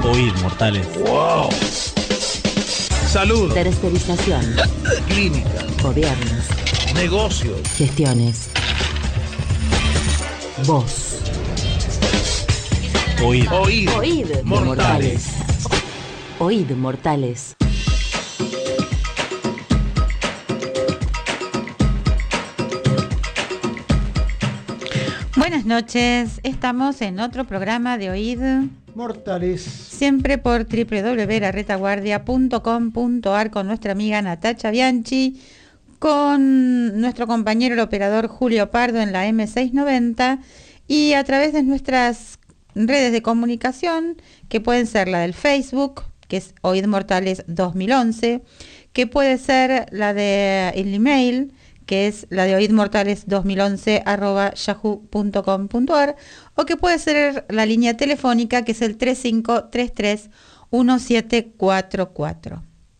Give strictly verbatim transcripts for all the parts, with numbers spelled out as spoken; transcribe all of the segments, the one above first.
Oíd, mortales. ¡Wow! Salud. Tercerización. Clínica. Gobiernos. Negocios. Gestiones. Voz. Oíd. Oíd. Oíd, mortales. Oíd, mortales. Buenas noches, estamos en otro programa de Oíd Mortales. Siempre por doble u doble u doble u punto la retaguardia punto com punto a r con nuestra amiga Natacha Bianchi, con nuestro compañero el operador Julio Pardo en la eme seiscientos noventa y a través de nuestras redes de comunicación, que pueden ser la del Facebook, que es Oíd Mortales dos mil once, que puede ser la de el email, que es la de oidmortales dos mil once arroba yahoo punto com punto a r, o que puede ser la línea telefónica, que es el tres cinco tres tres uno siete cuatro cuatro.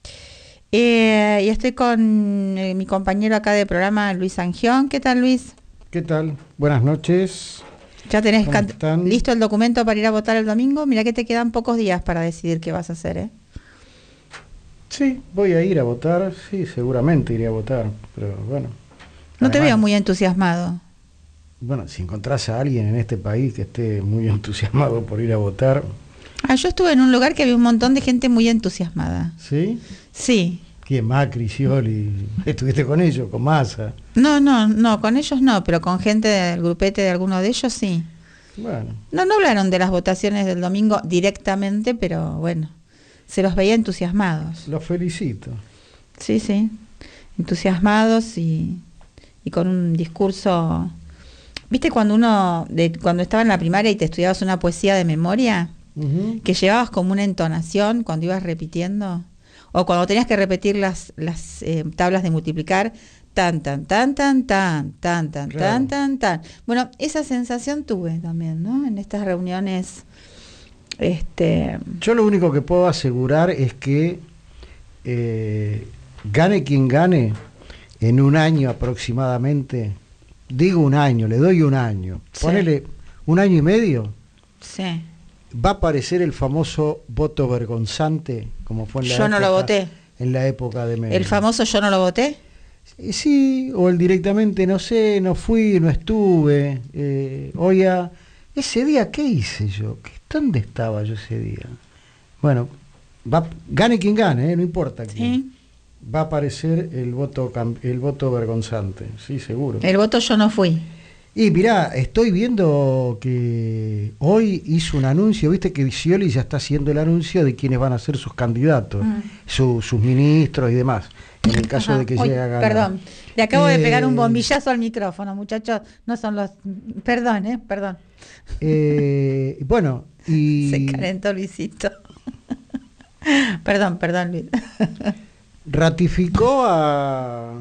Eh, y estoy con eh, mi compañero acá de programa, Luis Angión. ¿Qué tal, Luis? ¿Qué tal? Buenas noches. ¿Ya tenés ¿Cómo can- están? listo el documento para ir a votar el domingo? Mirá que te quedan pocos días para decidir qué vas a hacer, ¿eh? Sí, voy a ir a votar, sí, seguramente iré a votar, pero bueno. No te además, veo muy entusiasmado. Bueno, si encontrás a alguien en este país que esté muy entusiasmado por ir a votar, Ah, yo estuve en un lugar que había un montón de gente muy entusiasmada. ¿sí? Sí. ¿Quién? Macri, Scioli, ¿estuviste con ellos, con Massa? No, no, no, con ellos no, pero con gente del grupete de alguno de ellos sí. Bueno, No, no hablaron de las votaciones del domingo directamente, pero bueno, se los veía entusiasmados. los felicito. Sí, sí, entusiasmados y, y con un discurso. ¿Viste cuando uno, de, cuando estaba en la primaria y te estudiabas una poesía de memoria, Ujú. que llevabas como una entonación cuando ibas repitiendo? O cuando tenías que repetir las, las eh, tablas de multiplicar, tan, tan, tan, tan, tan, tan, tan, Claro. tan, tan, tan. Bueno, esa sensación tuve también, ¿no? En estas reuniones, este, Yo lo único que puedo asegurar es que eh, gane quien gane, en un año aproximadamente, digo un año, le doy un año, Sí. ponele un año y medio, sí. va a aparecer el famoso voto vergonzante, como fue en la Yo no lo época- voté. en la época de Menem. El famoso yo no lo voté. Eh, Sí, o el directamente, no sé, no fui, no estuve. Eh, oiga, ese día, ¿qué hice yo? ¿Qué- ¿Dónde estaba yo ese día? Bueno, va, gane quien gane, eh, no importa quién. Sí. Va a aparecer el voto cam- el voto vergonzante, sí, seguro. El voto yo no fui. Y mirá, estoy viendo que hoy hizo un anuncio, viste que Scioli ya está haciendo el anuncio de quiénes van a ser sus candidatos, Mm. su- sus ministros y demás, en el caso Ajá. de que Uy, llegue a ganar. Perdón, le acabo de pegar un Eh, bombillazo al micrófono, muchachos. No son los. Perdón, ¿eh? Perdón. Eh, bueno, y Se calentó Luisito. Perdón, perdón, Luis. ratificó a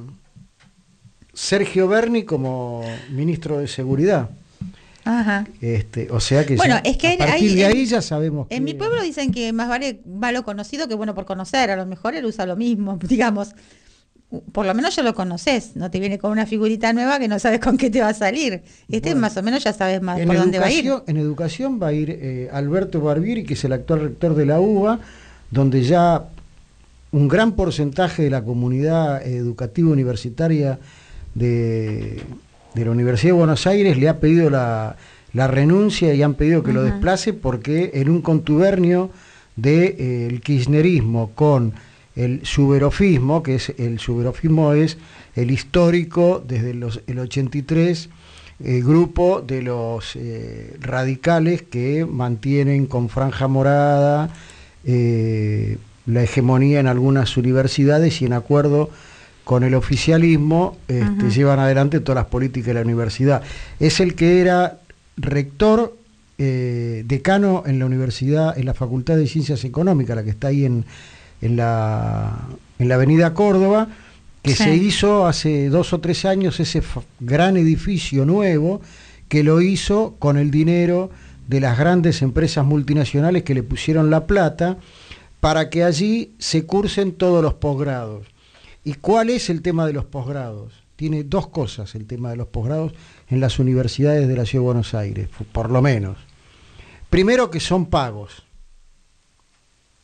Sergio Berni como ministro de Seguridad. Ajá. Este, o sea que Bueno, ya, es que a hay- partir hay- de en- ahí ya sabemos que En mi pueblo dicen que más vale malo conocido que bueno por conocer. A lo mejor él usa lo mismo, digamos. Por lo menos ya lo conoces. No te viene con una figurita nueva que no sabes con qué te va a salir. Este Bueno. más o menos ya sabes más en por dónde va a ir. educación, en educación va a ir eh, Alberto Barbieri, que es el actual rector de la U B A, donde ya un gran porcentaje de la comunidad educativa universitaria de, de la Universidad de Buenos Aires le ha pedido la, la renuncia y han pedido que lo Ujú. desplace porque en un contubernio del de, eh, kirchnerismo con el suberofismo, que es el suberofismo es el histórico desde los, el ochenta y tres, el grupo de los eh, radicales que mantienen con franja morada eh, la hegemonía en algunas universidades y en acuerdo con el oficialismo este, Ajá. llevan adelante todas las políticas de la universidad. Es el que era rector, eh, decano en la universidad, en la Facultad de Ciencias Económicas, la que está ahí en, en, la, en la avenida Córdoba, que Sí. se hizo hace dos o tres años ese fa- gran edificio nuevo, que lo hizo con el dinero de las grandes empresas multinacionales que le pusieron la plata para que allí se cursen todos los posgrados. ¿Y cuál es el tema de los posgrados? Tiene dos cosas el tema de los posgrados en las universidades de la Ciudad de Buenos Aires, por lo menos. Primero, que son pagos.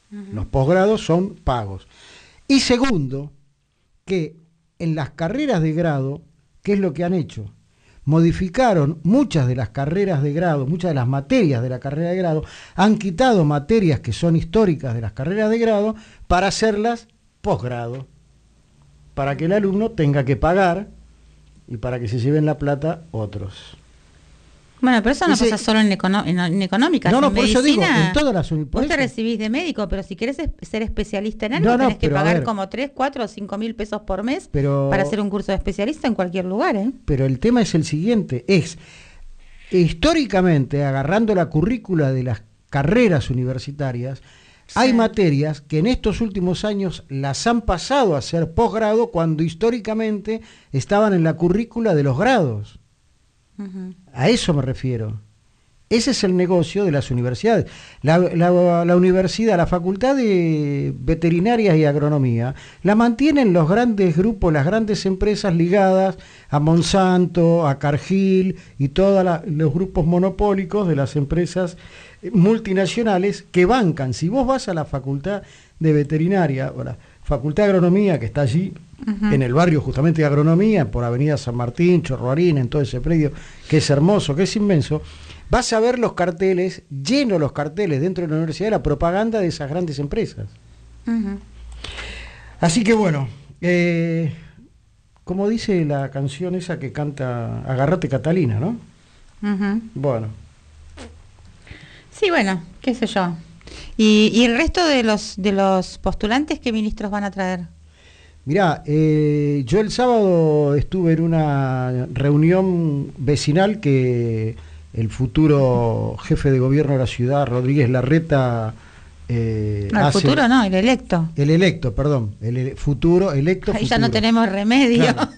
Uh-huh. Los posgrados son pagos. Y segundo, que en las carreras de grado, ¿qué es lo que han hecho? Modificaron muchas de las carreras de grado, muchas de las materias de la carrera de grado, han quitado materias que son históricas de las carreras de grado para hacerlas posgrado, para que el alumno tenga que pagar y para que se lleven la plata otros. Bueno, pero eso no Ese, pasa solo en, econo en, en económicas. No, no, en por medicina, eso digo, en todas las universidades. Vos te recibís de médico, pero si querés ser especialista en algo, no, no, tenés que pagar ver, como tres, cuatro o cinco mil pesos por mes pero, para hacer un curso de especialista en cualquier lugar, ¿eh? Pero el tema es el siguiente, es históricamente, agarrando la currícula de las carreras universitarias, sí. Hay materias que en estos últimos años las han pasado a ser posgrado cuando históricamente estaban en la currícula de los grados. Uh-huh. A eso me refiero. Ese es el negocio de las universidades. La, la, la universidad, la Facultad de Veterinaria y Agronomía, la mantienen los grandes grupos, las grandes empresas ligadas a Monsanto, a Cargill y todos los grupos monopólicos de las empresas multinacionales que bancan. Si vos vas a la Facultad de Veterinaria o la Facultad de Agronomía, que está allí, uh-huh. en el barrio justamente de Agronomía, por Avenida San Martín, Chorroarín, en todo ese predio, que es hermoso, que es inmenso, vas a ver los carteles, llenos los carteles dentro de la universidad de la propaganda de esas grandes empresas. Uh-huh. Así que bueno, eh, como dice la canción esa que canta Agarrate Catalina, ¿no? Uh-huh. Bueno. Sí, bueno, qué sé yo. ¿Y, y el resto de los de los postulantes qué ministros van a traer? Mirá, eh, yo el sábado estuve en una reunión vecinal que el futuro jefe de gobierno de la ciudad, Rodríguez Larreta... Eh, no, el hace, futuro no, el electo. El electo, perdón, el ele futuro, electo Ahí futuro. ya no tenemos remedio. Claro.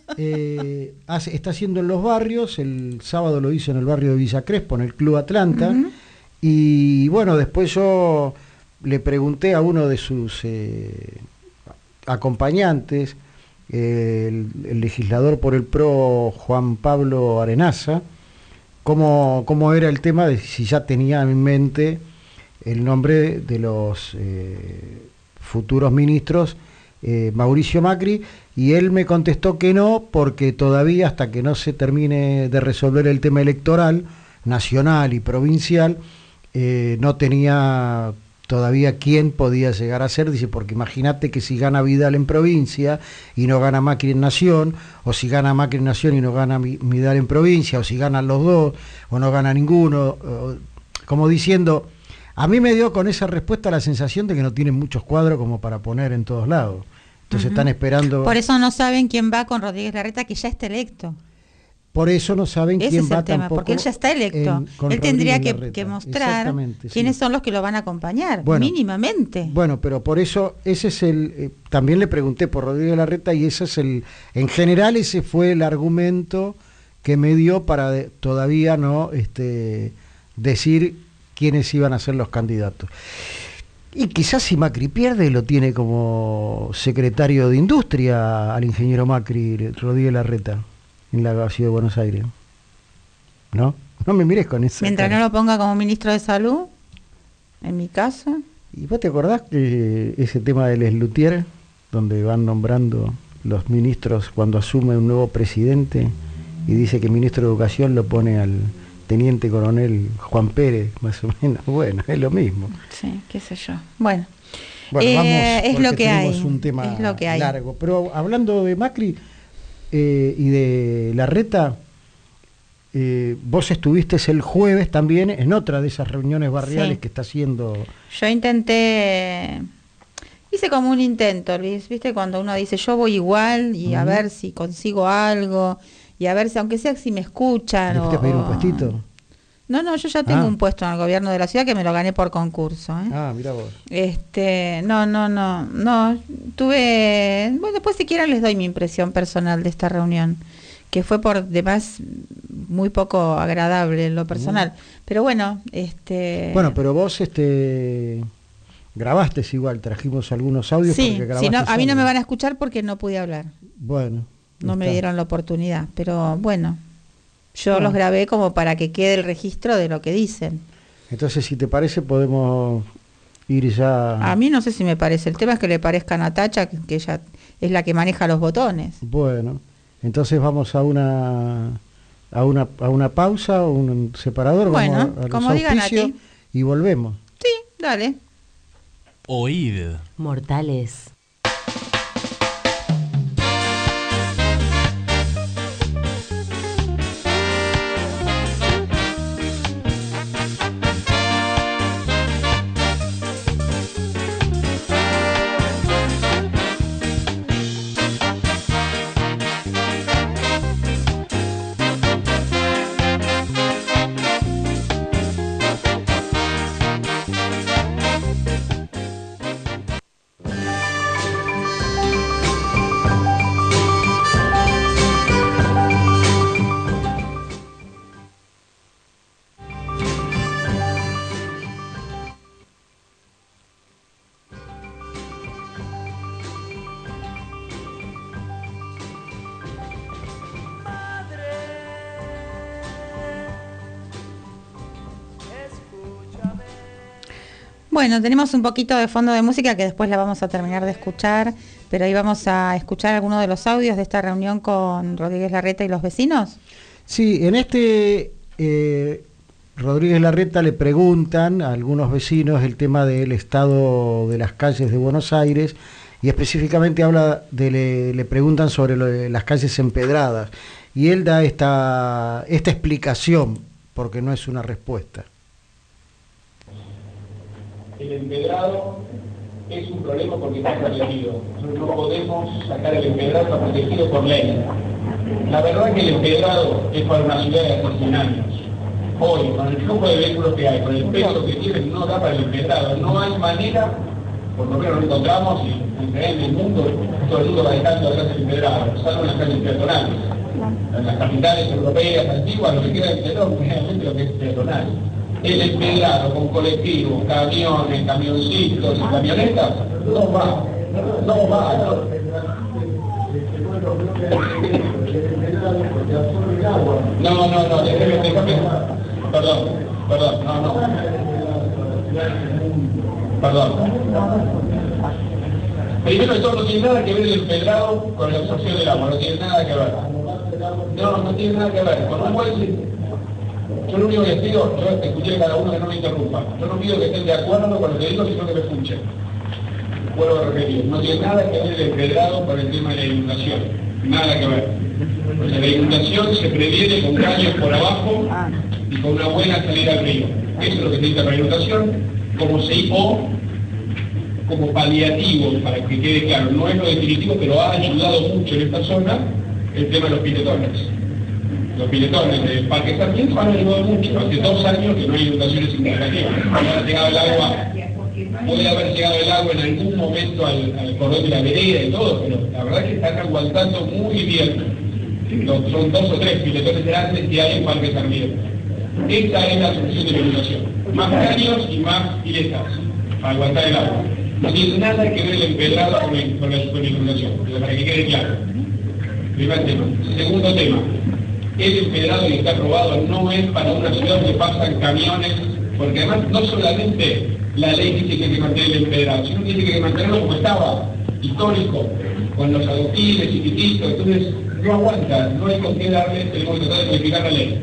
Eh, hace, está haciendo en los barrios, el sábado lo hizo en el barrio de Villa Crespo, en el Club Atlanta, uh-huh. Y bueno, después yo le pregunté a uno de sus eh, acompañantes, eh, el, el legislador por el P R O, Juan Pablo Arenaza, cómo, cómo era el tema de si ya tenía en mente el nombre de los eh, futuros ministros, eh, Mauricio Macri, y él me contestó que no, porque todavía hasta que no se termine de resolver el tema electoral, nacional y provincial, eh, no tenía todavía quién podía llegar a ser, dice, porque imagínate que si gana Vidal en provincia y no gana Macri en Nación, o si gana Macri en Nación y no gana Vidal en provincia, o si ganan los dos, o no gana ninguno, o, como diciendo, a mí me dio con esa respuesta la sensación de que no tienen muchos cuadros como para poner en todos lados. Entonces uh-huh. están esperando... Por eso no saben quién va con Rodríguez Larreta, que ya está electo. Por eso no saben Ese quién es va el tema, tampoco. Porque él ya está electo. En, él tendría que, que mostrar quiénes sí. son los que lo van a acompañar, bueno, mínimamente. Bueno, pero por eso, ese es el... Eh, también le pregunté por Rodríguez Larreta y ese es el... En general ese fue el argumento que me dio para de, todavía no este, decir quiénes iban a ser los candidatos. Y quizás si Macri pierde lo tiene como secretario de Industria al ingeniero Macri, Rodríguez Larreta, en la ciudad de Buenos Aires. ¿No? No me mires con eso. Mientras cara. No lo ponga como ministro de Salud, en mi caso. ¿Y vos te acordás que ese tema del Slutier, donde van nombrando los ministros cuando asume un nuevo presidente y dice que el ministro de Educación lo pone al teniente coronel Juan Pérez, más o menos? Bueno, es lo mismo. Sí, qué sé yo. Bueno, bueno eh, vamos, es lo que hay. Un tema es lo que hay. largo. Pero hablando de Macri eh, y de Larreta, eh, vos estuviste el jueves también en otra de esas reuniones barriales sí. que está haciendo. Yo intenté, hice como un intento, Luis, ¿viste? Cuando uno dice yo voy igual y uh-huh. a ver si consigo algo. Y a ver si, aunque sea si me escuchan. ¿Le fuiste o, a pedir un puestito? No, no, yo ya tengo ah. un puesto en el gobierno de la ciudad que me lo gané por concurso. ¿eh? Ah, mira vos. Este, no, no, no, no, tuve, bueno, después si quieren les doy mi impresión personal de esta reunión, que fue por demás muy poco agradable en lo personal. Mm. Pero bueno, este... Bueno, pero vos, este... grabaste igual, trajimos algunos audios. Sí, porque grabaste si no, a mí no audio. me van a escuchar porque no pude hablar. Bueno. No está. me dieron la oportunidad, pero bueno, yo bueno. los grabé como para que quede el registro de lo que dicen. Entonces, si te parece, podemos ir ya... A mí no sé si me parece, el tema es que le parezca a Natacha, que, que ella es la que maneja los botones. Bueno, entonces vamos a una a una, a una pausa o un separador, Bueno, vamos a, a los como diga auspicios Nati. y volvemos. Sí, dale. Oíd. Mortales. Bueno, tenemos un poquito de fondo de música que después la vamos a terminar de escuchar, pero ahí vamos a escuchar algunos de los audios de esta reunión con Rodríguez Larreta y los vecinos. Sí, en este eh, Rodríguez Larreta le preguntan a algunos vecinos el tema del estado de las calles de Buenos Aires y específicamente habla de le, le preguntan sobre lo de las calles empedradas y él da esta, esta explicación porque no es una respuesta. El empedrado es un problema porque está protegido. Nosotros no podemos sacar el empedrado, está protegido por ley. La verdad que el empedrado es para una ciudad de hace cien años. Hoy, con el flujo de vehículos que hay, con el peso que tiene, no da para el empedrado. No hay manera, por lo menos lo encontramos y en el mundo, todo el mundo va dejando atrás el empedrado, salvo en las calles peatonales. En las capitales europeas antiguas, lo que queda de empedrado es realmente lo que es peatonal. El empedrado con colectivos, camiones, camioncitos y camionetas, no va, no va. No, no, no, no déjeme, déjame, perdón, perdón, no, no, perdón. Primero de todo, no tiene nada que ver el empedrado con la absorción del agua, no tiene nada que ver. No, no tiene nada que ver, con un buen... Yo lo único que pido, yo escuché a cada uno que no me interrumpa. Yo no pido que estén de acuerdo con lo que digo, sino que me escuchen. Vuelvo a repetir, no tiene nada que ver el empedrado con el tema de la inundación. Nada que ver. O sea, la inundación se previene con caños por abajo y con una buena salida al río. Eso es lo que necesita la inundación, como se o como paliativo, para que quede claro. No es lo definitivo, pero ha ayudado mucho en esta zona el tema de los piletones. Los piletones del Parque Sarmiento han ayudado mucho. Hace dos años que no hay inundaciones significativas. Ha llegado el agua, puede haber llegado el agua en algún momento al, al cordón de la vereda y todo, pero la verdad es que están aguantando muy bien. Son dos o tres piletones grandes que hay en Parque Sarmiento. Esta es la solución de la inundación. Más caños y más piletas para aguantar el agua. No tiene nada que ver el empedrado con, el, con, la, con la inundación, para que quede claro. Primer tema. Segundo tema. El empedrado que está aprobado no es para una ciudad donde pasan camiones, porque además no solamente la ley dice que hay que mantener el empedrado, sino que dice que hay que mantenerlo como estaba, histórico, con los adoquines chiquititos, entonces no aguanta, no hay con qué darle, tenemos que tratar de modificar la ley.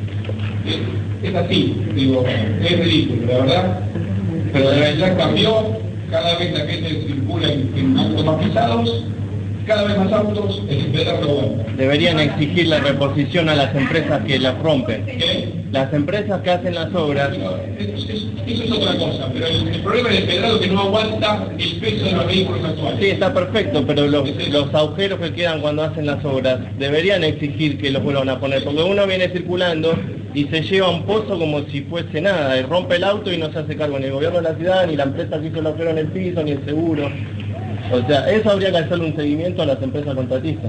Es, es así, digo, es ridículo, la verdad, pero la realidad cambió, cada vez la gente circula en, en autos más pesados, cada vez más autos, el empedrado no aguanta. Deberían exigir la reposición a las empresas que las rompen. ¿Qué? Las empresas que hacen las obras. Eso es, es, eso es otra cosa, pero el, el problema del empedrado es que no aguanta el peso de los vehículos actuales. Sí, está perfecto, pero los, los agujeros que quedan cuando hacen las obras deberían exigir que los vuelvan a poner, porque uno viene circulando y se lleva un pozo como si fuese nada, y rompe el auto y no se hace cargo ni el gobierno de la ciudad, ni la empresa que hizo el agujero en el piso, ni el seguro. O sea, eso habría que hacerle un seguimiento a las empresas contratistas.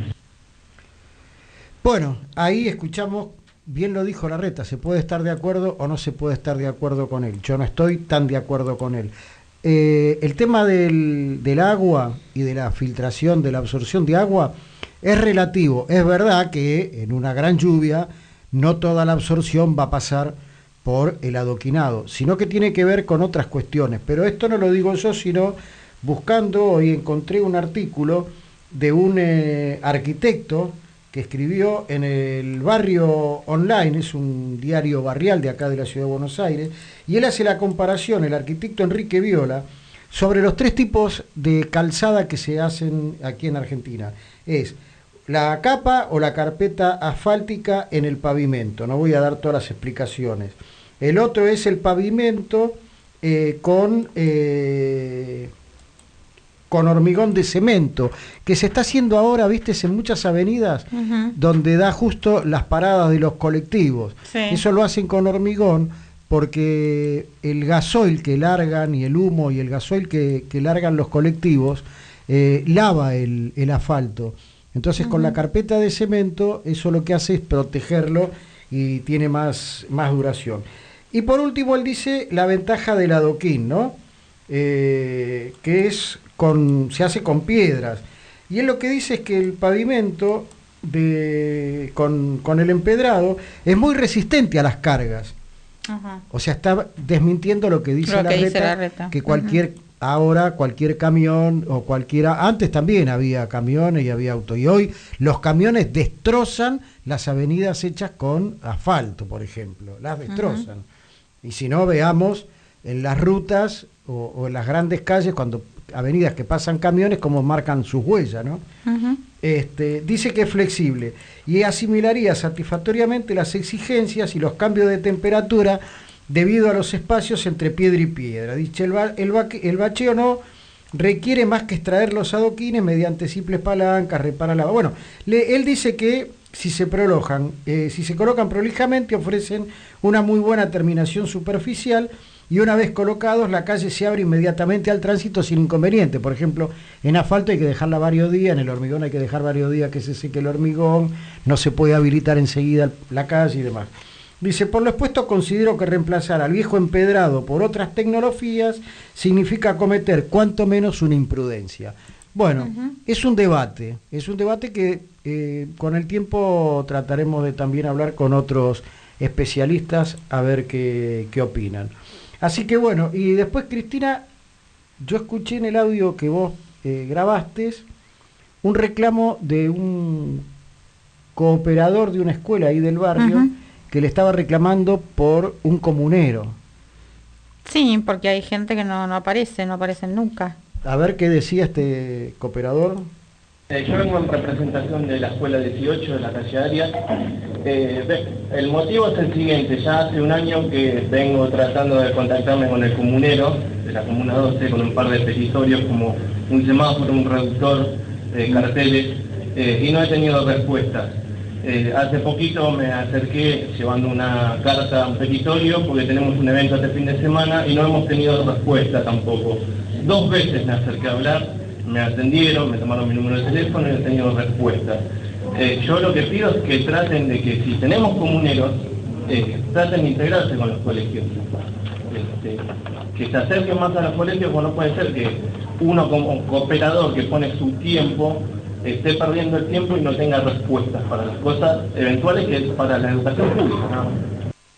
Bueno, ahí escuchamos, bien lo dijo Larreta, se puede estar de acuerdo o no se puede estar de acuerdo con él. Yo no estoy tan de acuerdo con él. Eh, el tema del, del agua y de la filtración, de la absorción de agua, es relativo. Es verdad que en una gran lluvia no toda la absorción va a pasar por el adoquinado, sino que tiene que ver con otras cuestiones. Pero esto no lo digo yo, sino buscando, hoy encontré un artículo de un eh, arquitecto que escribió en el Barrio Online, es un diario barrial de acá de la Ciudad de Buenos Aires, y él hace la comparación, el arquitecto Enrique Viola, sobre los tres tipos de calzada que se hacen aquí en Argentina. Es la capa o la carpeta asfáltica en el pavimento, no voy a dar todas las explicaciones. El otro es el pavimento eh, con... Eh, con hormigón de cemento, que se está haciendo ahora, viste, en muchas avenidas, uh-huh. donde da justo las paradas de los colectivos. Sí. Eso lo hacen con hormigón porque el gasoil que largan, y el humo y el gasoil que, que largan los colectivos, eh, lava el, el asfalto. Entonces, uh-huh. con la carpeta de cemento, eso lo que hace es protegerlo y tiene más, más duración. Y por último, él dice la ventaja del adoquín, ¿no? Eh, que es... Con, se hace con piedras, y él lo que dice es que el pavimento de, con, con el empedrado es muy resistente a las cargas. Ajá. O sea, está desmintiendo lo que dice, lo la, que, reta, dice la reta, que cualquier, uh-huh. ahora cualquier camión o cualquiera, antes también había camiones y había autos, y hoy los camiones destrozan las avenidas hechas con asfalto, por ejemplo, las destrozan. Uh-huh. Y si no, veamos en las rutas o, o en las grandes calles, cuando avenidas que pasan camiones, como marcan sus huellas, ¿no? Uh-huh. Este, dice que es flexible y asimilaría satisfactoriamente las exigencias y los cambios de temperatura debido a los espacios entre piedra y piedra. Dice, el, ba- el, ba- el bacheo no requiere más que extraer los adoquines mediante simples palancas, repara la... Bueno, le, él dice que si se prolojan, eh, si se colocan prolijamente, ofrecen una muy buena terminación superficial, y una vez colocados, la calle se abre inmediatamente al tránsito sin inconveniente. Por ejemplo, en asfalto hay que dejarla varios días, en el hormigón hay que dejar varios días que se seque el hormigón, no se puede habilitar enseguida la calle y demás. Dice, por lo expuesto, considero que reemplazar al viejo empedrado por otras tecnologías significa cometer cuanto menos una imprudencia. Bueno, uh-huh. es un debate, es un debate que eh, con el tiempo trataremos de también hablar con otros especialistas a ver qué, qué opinan. Así que bueno, y después, Cristina, yo escuché en el audio que vos eh, grabaste un reclamo de un cooperador de una escuela ahí del barrio, uh-huh. que le estaba reclamando por un comunero. Sí, porque hay gente que no, no aparece, no aparecen nunca. A ver qué decía este cooperador. Eh, yo vengo en representación de la escuela dieciocho de la calle Arias. Eh, el motivo es el siguiente: ya hace un año que vengo tratando de contactarme con el comunero de la comuna doce, con un par de petitorios como un semáforo, un reductor de carteles, eh, y no he tenido respuestas. Eh, hace poquito me acerqué llevando una carta, un petitorio, porque tenemos un evento este fin de semana y no hemos tenido respuesta tampoco. Dos veces me acerqué a hablar, me atendieron, me tomaron mi número de teléfono y no he tenido respuesta. Eh, yo lo que pido es que traten de que, si tenemos comuneros, eh, traten de integrarse con los colegios. Este, que se acerquen más a los colegios, porque no puede ser que uno como cooperador que pone su tiempo esté perdiendo el tiempo y no tenga respuestas para las cosas eventuales que es para la educación pública, ¿no?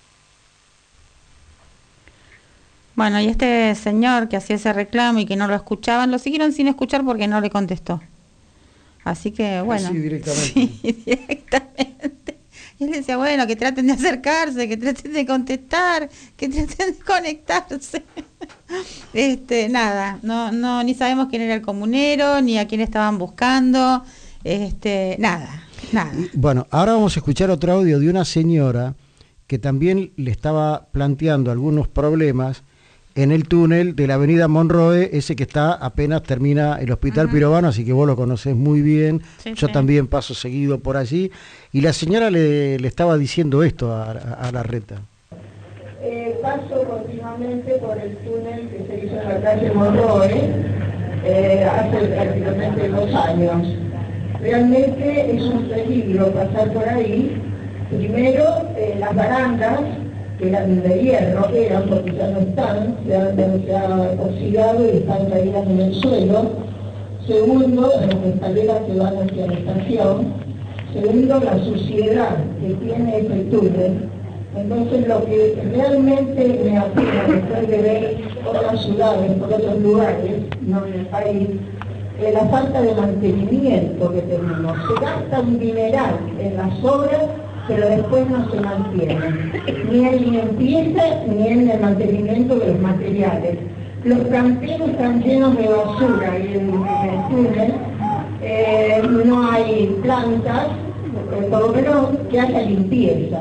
Bueno, y este señor que hacía ese reclamo y que no lo escuchaban, lo siguieron sin escuchar porque no le contestó. Así que, bueno. Sí, directamente. Sí, directamente. Y él decía, bueno, que traten de acercarse, que traten de contestar, que traten de conectarse. Este, nada, no, no, ni sabemos quién era el comunero, ni a quién estaban buscando, este, nada, nada. Bueno, ahora vamos a escuchar otro audio de una señora que también le estaba planteando algunos problemas en el túnel de la avenida Monroe, ese que está apenas termina el Hospital uh-huh. Pirovano, así que vos lo conocés muy bien, sí, yo sí. también paso seguido por allí, y la señora le, le estaba diciendo esto a, a, a la reta. Eh, paso continuamente por el túnel que se hizo en la calle Monroe, eh, hace prácticamente dos años. Realmente es un peligro pasar por ahí. Primero, eh, las barandas, que eran de hierro, eran porque ya no están, se han, se han oxidado y están caídas en el suelo. Segundo, las escaleras que van hacia la estación. Segundo, la suciedad que tiene ese túnel, Entonces lo que realmente me apena después de ver otras ciudades, por otros lugares, no en el país, es la falta de mantenimiento que tenemos. Se gasta un dineral en las obras, pero después no se mantienen, ni en limpieza ni en el mantenimiento de los materiales. Los canteros están llenos de basura y en el túnel eh, no hay plantas, eh, por lo menos que haya limpieza.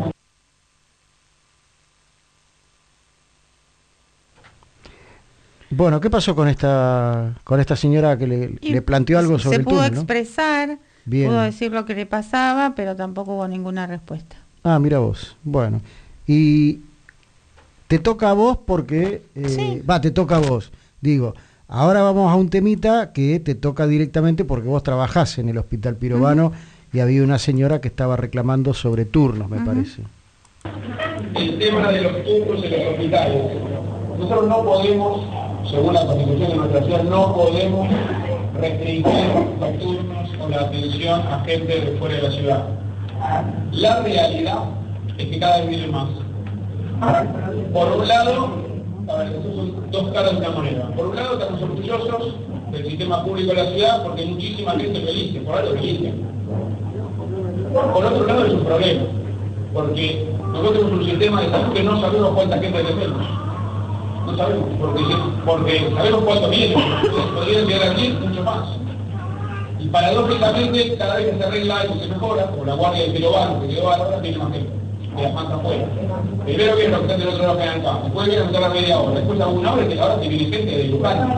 Bueno, ¿qué pasó con esta con esta señora que le, le planteó algo sobre se el pudo túnel, ¿no? expresar, Bien. pudo decir lo que le pasaba, pero tampoco hubo ninguna respuesta. Ah, mira vos. Bueno, y te toca a vos porque... eh, Sí. Va, te toca a vos. Digo, ahora vamos a un temita que te toca directamente porque vos trabajás en el Hospital Pirovano uh-huh. y había una señora que estaba reclamando sobre turnos, me uh-huh. parece. El tema de los turnos en los hospitales. Nosotros no podemos, según la Constitución de nuestra ciudad, no podemos restringir los turnos o la atención a gente de fuera de la ciudad. La realidad es que cada vez viene más. Por un lado, a ver, estos son dos caras de una moneda. Por un lado, estamos orgullosos del sistema público de la ciudad porque hay muchísima gente que elige, por algo que elige. Por otro lado, es un problema, porque nosotros tenemos un sistema de salud que no sabemos cuánta gente tenemos. No sabemos, porque, porque sabemos cuánto viene, podrían llegar a diez, mucho más. Y paradójicamente, cada vez que se arregla algo se mejora, como la guardia del Pirovano, que quedó ahora, tiene más gente, de las mantas afuera. Primero viene los que están del otro lado que dan acá, después viene a meter la media hora, después a una hora y que ahora te viene gente de Luján.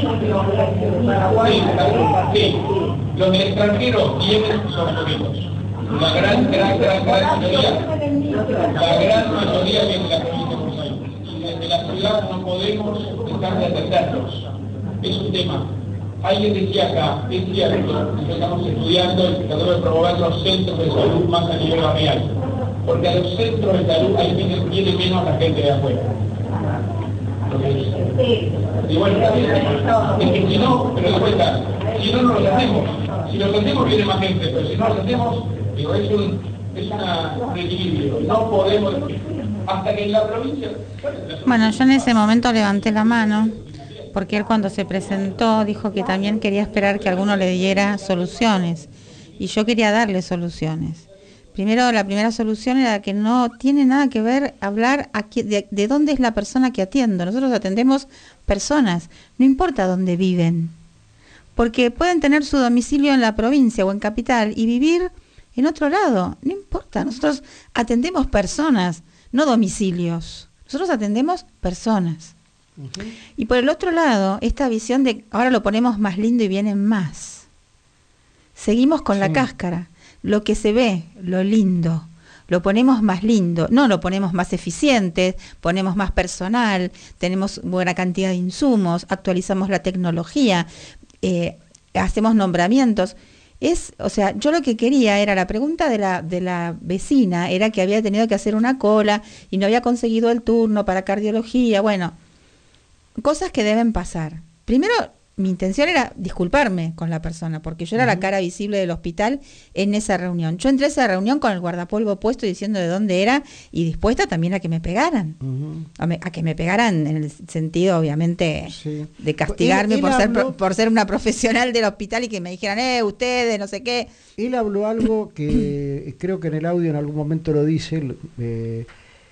Sí, sí, los del extranjero vienen, son poquitos. La gran, gran, gran, gran mayoría, la gran mayoría viene de la provincia de Buenos Aires. Y desde la ciudad no podemos dejar de atenderlos. Es un tema. Alguien decía acá, es cierto, nosotros estamos estudiando y tratando de promover los centros de salud más a nivel barrial, porque a los centros de salud ahí viene, viene menos la gente de afuera. Entonces, y bueno, es que si no, pero de vuelta, si no, no los hacemos. Si los hacemos viene más gente, pero si no los hacemos, digo, es un, es una, un equilibrio. No podemos, hasta que en la provincia... Bueno, yo en ese momento levanté la mano, porque él cuando se presentó dijo que también quería esperar que alguno le diera soluciones, y yo quería darle soluciones. Primero, la primera solución era que no tiene nada que ver hablar aquí, de, de dónde es la persona que atiendo. Nosotros atendemos personas, no importa dónde viven, porque pueden tener su domicilio en la provincia o en capital y vivir en otro lado, no importa. Nosotros atendemos personas, no domicilios. Nosotros atendemos personas. Uh-huh. Y por el otro lado, esta visión de ahora lo ponemos más lindo y vienen más. Seguimos con sí. la cáscara. Lo que se ve, lo lindo, lo ponemos más lindo, no lo ponemos más eficiente, ponemos más personal, tenemos buena cantidad de insumos, actualizamos la tecnología, eh, hacemos nombramientos. Es, o sea, yo lo que quería era, la pregunta de la, de la vecina era que había tenido que hacer una cola y no había conseguido el turno para cardiología. Bueno, cosas que deben pasar. Primero, mi intención era disculparme con la persona, porque yo era uh-huh. la cara visible del hospital en esa reunión. Yo entré a esa reunión con el guardapolvo puesto diciendo de dónde era y dispuesta también a que me pegaran. Uh-huh. A, me, a que me pegaran en el sentido, obviamente, sí. de castigarme él, él por, habló, ser, por, por ser una profesional del hospital y que me dijeran, eh, ustedes, no sé qué. Él habló algo que creo que en el audio en algún momento lo dice, eh,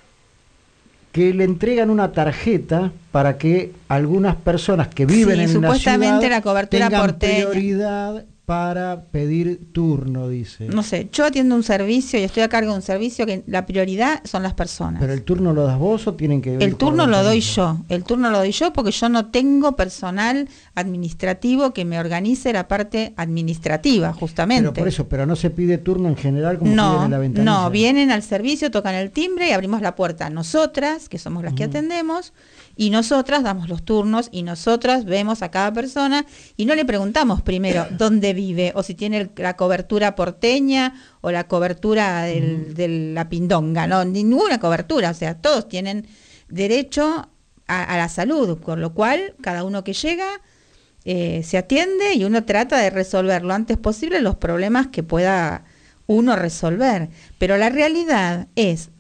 que le entregan una tarjeta para que algunas personas que viven sí, en la ciudad la cobertura tengan porteña. prioridad para pedir turno, dice. No sé, yo atiendo un servicio y estoy a cargo de un servicio que la prioridad son las personas. ¿Pero el turno lo das vos o tienen que...? El turno lo doy yo, el turno lo doy yo porque yo no tengo personal administrativo que me organice la parte administrativa, justamente. Pero por eso, pero no se pide turno en general como no, piden en la ventanilla. No, vienen al servicio, tocan el timbre y abrimos la puerta. Nosotras, que somos las uh-huh. que atendemos, y nosotras damos los turnos y nosotras vemos a cada persona y no le preguntamos primero dónde vive o si tiene el, la cobertura porteña o la cobertura del, de la pindonga, no, ninguna cobertura, o sea, todos tienen derecho a, a la salud, con lo cual cada uno que llega eh, se atiende y uno trata de resolver lo antes posible los problemas que pueda uno resolver, pero la realidad es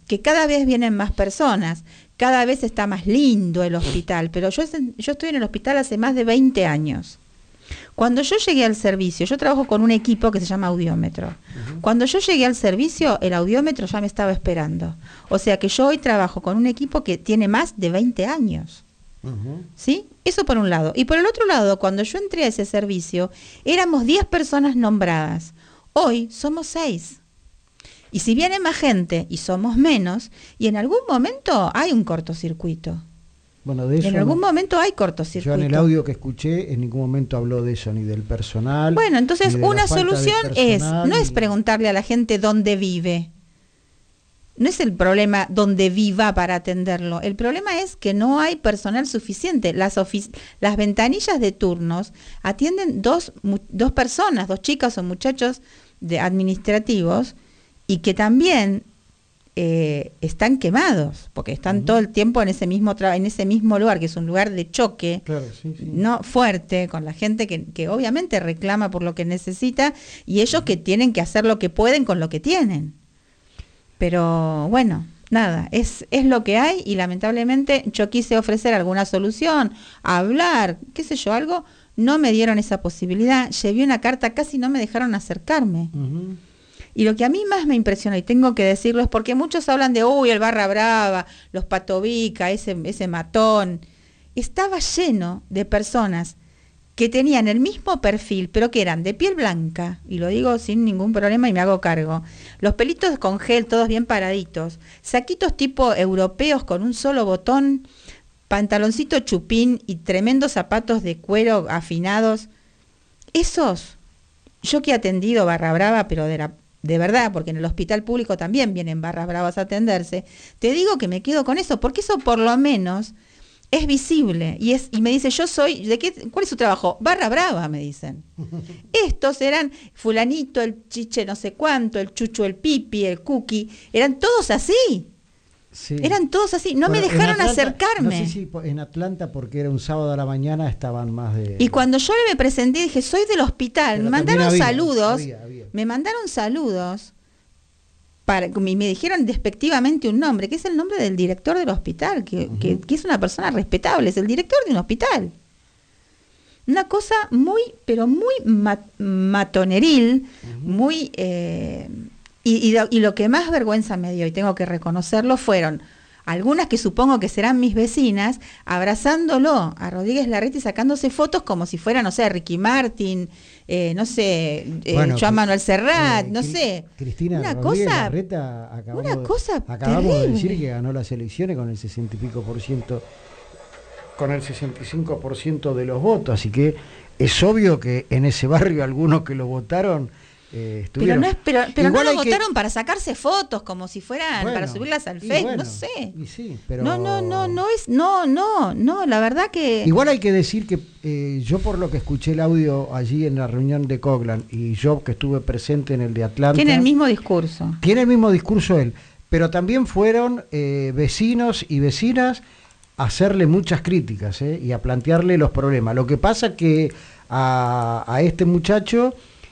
que cada vez vienen más personas, cada vez está más lindo el hospital, pero yo, yo estoy en el hospital hace más de veinte años. Cuando yo llegué al servicio, yo trabajo con un equipo que se llama audiómetro. Uh-huh. Cuando yo llegué al servicio, el audiómetro ya me estaba esperando. O sea que yo hoy trabajo con un equipo que tiene más de veinte años. Uh-huh. ¿Sí? Eso por un lado. Y por el otro lado, cuando yo entré a ese servicio, éramos diez personas nombradas. Hoy somos seis. Y si viene más gente y somos menos, y en algún momento hay un cortocircuito. Bueno, de eso en algún no, momento hay cortocircuito. Yo en el audio que escuché en ningún momento habló de eso, ni del personal. Bueno, entonces una solución es, no ni... es preguntarle a la gente dónde vive. No es el problema dónde viva para atenderlo. El problema es que no hay personal suficiente. Las, las ventanillas de turnos atienden dos, dos personas, dos chicas o muchachos de administrativos, y que también eh, están quemados, porque están uh-huh. todo el tiempo en ese mismo tra- en ese mismo lugar, que es un lugar de choque, claro, sí, sí. no fuerte, con la gente que, que obviamente reclama por lo que necesita, y ellos uh-huh. que tienen que hacer lo que pueden con lo que tienen. Pero bueno, nada, es, es lo que hay, y lamentablemente yo quise ofrecer alguna solución, hablar, qué sé yo, algo, no me dieron esa posibilidad, llevé una carta, casi no me dejaron acercarme. Uh-huh. Y lo que a mí más me impresionó, y tengo que decirlo, es porque muchos hablan de, uy, el Barra Brava, los Patovica, ese, ese matón. Estaba lleno de personas que tenían el mismo perfil, pero que eran de piel blanca, y lo digo sin ningún problema y me hago cargo. Los pelitos con gel, todos bien paraditos, saquitos tipo europeos con un solo botón, pantaloncito chupín y tremendos zapatos de cuero afinados. Esos, yo que he atendido Barra Brava, pero de la... de verdad, porque en el hospital público también vienen barras bravas a atenderse, te digo que me quedo con eso, porque eso por lo menos es visible, y es y me dice, yo soy, ¿de qué, cuál es su trabajo? Barra brava, me dicen. Estos eran fulanito, el chiche no sé cuánto, el chucho, el pipi, el cookie, eran todos así. Sí. Eran todos así, no bueno, me dejaron Atlanta, acercarme. No sé si en Atlanta, porque era un sábado a la mañana, estaban más de... Y cuando yo me presenté, dije, soy del hospital, pero me mandaron había, saludos, había, había. me mandaron saludos, para, y me dijeron despectivamente un nombre, que es el nombre del director del hospital, que, uh-huh. que, que es una persona respetable, es el director de un hospital. Una cosa muy, pero muy mat, matoneril, uh-huh. muy... Eh, Y, y, y lo que más vergüenza me dio, y tengo que reconocerlo, fueron algunas que supongo que serán mis vecinas, abrazándolo a Rodríguez Larreta y sacándose fotos como si fuera, no sé, Ricky Martin, eh, no sé, eh, bueno, Joan Manuel Serrat, eh, no sé. Cristina una Rodríguez cosa, Larreta, acabamos, una cosa acabamos terrible. de decir que ganó las elecciones con el sesenta y pico por ciento, con el sesenta y cinco por ciento de los votos, así que es obvio que en ese barrio algunos que lo votaron... Eh, pero no, es, pero, pero no lo votaron que... para sacarse fotos como si fueran bueno, para subirlas al Facebook, bueno, no sé. Sí, pero... No, no, no, no es, no, no, no, la verdad que... Igual hay que decir que eh, yo por lo que escuché el audio allí en la reunión de Coglan y yo que estuve presente en el de Atlanta... Tiene el mismo discurso. Tiene el mismo discurso él, pero también fueron eh, vecinos y vecinas a hacerle muchas críticas eh, y a plantearle los problemas. Lo que pasa que a, a este muchacho...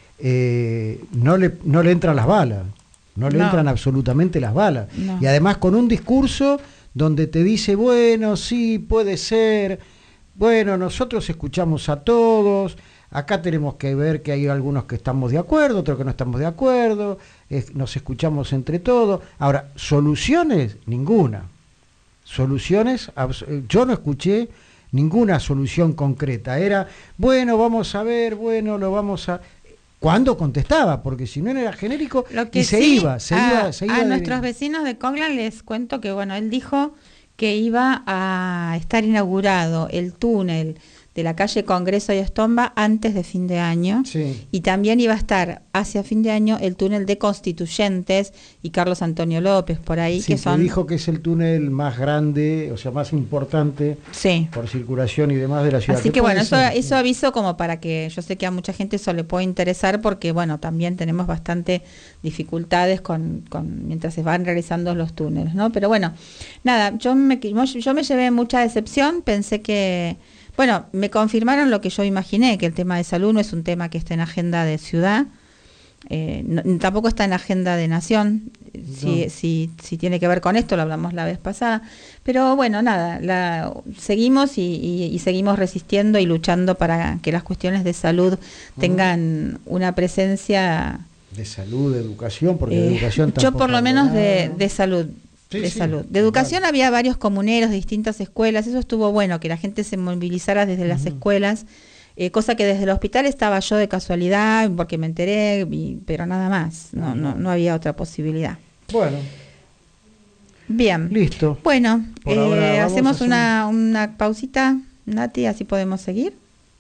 Eh, no le no le entran las balas, no le no. entran absolutamente las balas. No. Y además con un discurso donde te dice, bueno, sí, puede ser, bueno, nosotros escuchamos a todos, acá tenemos que ver que hay algunos que estamos de acuerdo, otros que no estamos de acuerdo, eh, nos escuchamos entre todos. Ahora, soluciones, ninguna. Soluciones, yo no escuché ninguna solución concreta. Era, bueno, vamos a ver, bueno, lo vamos a... ¿Cuándo contestaba? Porque si no era genérico, Lo que y se sí, iba, se a, iba, se iba. A de... nuestros vecinos de Coglan les cuento que, bueno, él dijo que iba a estar inaugurado el túnel de la calle Congreso y Estomba antes de fin de año, sí. y también iba a estar hacia fin de año el túnel de Constituyentes y Carlos Antonio López, por ahí, sí, que son... dijo que es el túnel más grande, o sea, más importante sí. por circulación y demás de la ciudad. Así que bueno, eso, eso aviso como para que, yo sé que a mucha gente eso le puede interesar, porque bueno, también tenemos bastante dificultades con, con mientras se van realizando los túneles, ¿no? Pero bueno, nada, yo me, yo me llevé mucha decepción, pensé que... Bueno, me confirmaron lo que yo imaginé, que el tema de salud no es un tema que esté en agenda de ciudad, eh, no, tampoco está en la agenda de Nación, No. si, si, si tiene que ver con esto, lo hablamos la vez pasada, pero bueno, nada, la, seguimos y, y, y seguimos resistiendo y luchando para que las cuestiones de salud tengan una presencia... De salud, de educación, porque de Eh, educación yo tampoco por lo menos de, hablaron. de salud, Sí, de sí, salud. De educación igual. había varios comuneros de distintas escuelas, eso estuvo bueno, que la gente se movilizara desde las escuelas, eh, cosa que desde el hospital estaba yo de casualidad, porque me enteré, y- pero nada más, no, no, no había otra posibilidad. Bueno, Bien. listo. Bueno, Por eh, ahora vamos a hacemos hacer una, una pausita, Nati, así podemos seguir.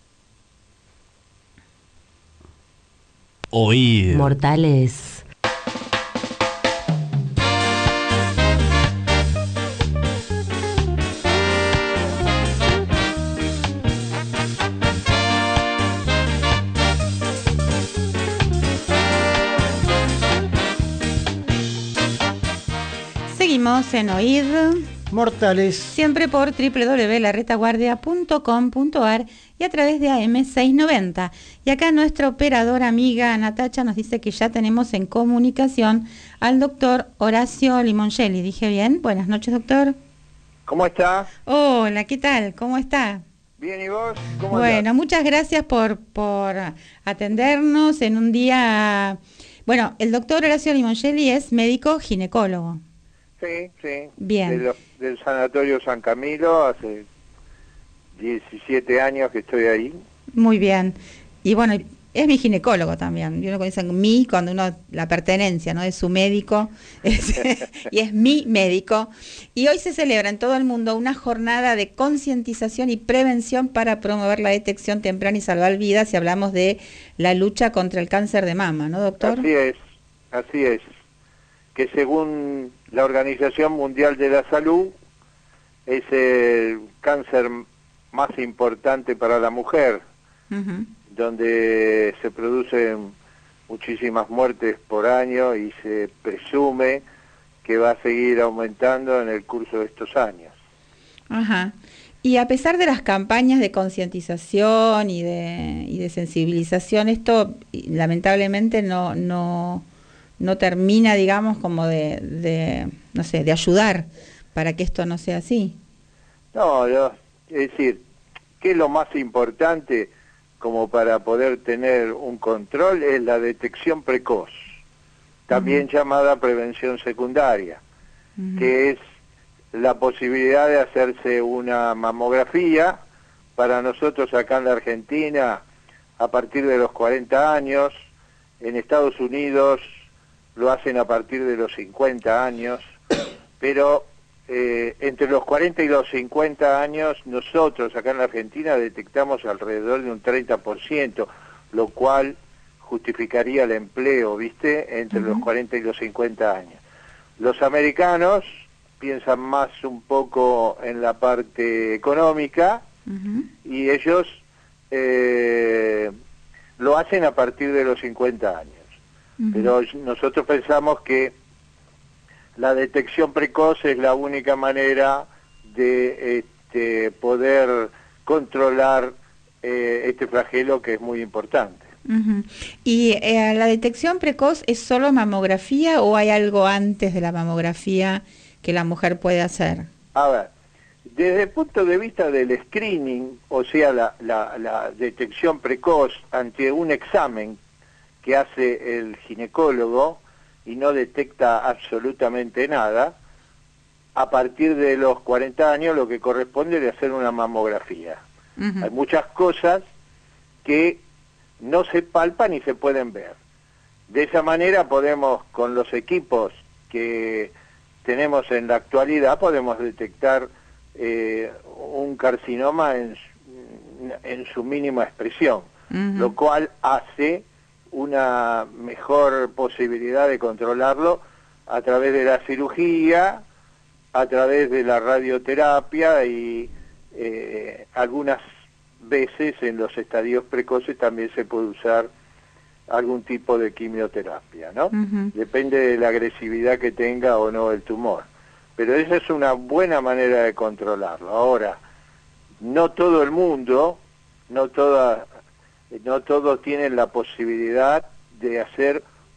Oído. Mortales. Seguimos en Oíd, Mortales. siempre por doble u doble u doble u punto la retaguardia punto com punto a r y a través de A M seiscientos noventa. Y acá nuestra operadora amiga Natacha nos dice que ya tenemos en comunicación al doctor Horacio Limongelli. ¿Dije bien? Buenas noches, doctor. ¿Cómo está? Hola, ¿qué tal? ¿Cómo está? Bien, ¿y vos? ¿Cómo Bueno, andás? muchas gracias por, por atendernos en un día... Bueno, el doctor Horacio Limongelli es médico ginecólogo. Sí, sí. Bien. De lo- del Sanatorio San Camilo, hace diecisiete años que estoy ahí. Muy bien. Y bueno, es mi ginecólogo también. Y uno dice mi cuando uno, la pertenencia, ¿no? De su médico. Es- y es mi médico. Y hoy se celebra en todo el mundo una jornada de concientización y prevención para promover la detección temprana y salvar vidas. Y hablamos de la lucha contra el cáncer de mama, ¿no, doctor? Así es, así es. Que según la Organización Mundial de la Salud, es el cáncer más importante para la mujer, Ujú. donde se producen muchísimas muertes por año y se presume que va a seguir aumentando en el curso de estos años. Ajá. Y a pesar de las campañas de concientización y de, y de sensibilización, esto y, lamentablemente no, no, no termina, digamos, como de, de, no sé, de ayudar para que esto no sea así. No, yo- es decir, ¿qué es lo más importante como para poder tener un control? Es la detección precoz, también llamada prevención secundaria, Ujú. que es la posibilidad de hacerse una mamografía. Para nosotros acá en la Argentina, a partir de los cuarenta años, en Estados Unidos lo hacen a partir de los cincuenta años, pero eh, entre los cuarenta y los cincuenta años nosotros acá en la Argentina detectamos alrededor de un treinta por ciento, lo cual justificaría el empleo, ¿viste? Entre los cuarenta y los cincuenta años. Los americanos piensan más un poco en la parte económica Ujú. y ellos eh, lo hacen a partir de los cincuenta años. Ujú. Pero nosotros pensamos que la detección precoz es la única manera de este, poder controlar eh, este flagelo que es muy importante. Ujú. ¿Y eh, la detección precoz es solo mamografía o hay algo antes de la mamografía que la mujer puede hacer? A ver, desde el punto de vista del screening, o sea, la, la, la detección precoz ante un examen que hace el ginecólogo y no detecta absolutamente nada, a partir de los cuarenta años lo que corresponde es hacer una mamografía. Ujú. Hay muchas cosas que no se palpan ni se pueden ver. De esa manera podemos, con los equipos que tenemos en la actualidad, podemos detectar eh, un carcinoma en, su- en su mínima expresión, Ujú. lo cual hace una mejor posibilidad de controlarlo a través de la cirugía, a través de la radioterapia y eh, algunas veces en los estadios precoces también se puede usar algún tipo de quimioterapia, ¿no? Ujú. Depende de la agresividad que tenga o no el tumor. Pero esa es una buena manera de controlarlo. Ahora, no todo el mundo, no toda, no todos tienen la posibilidad de hacer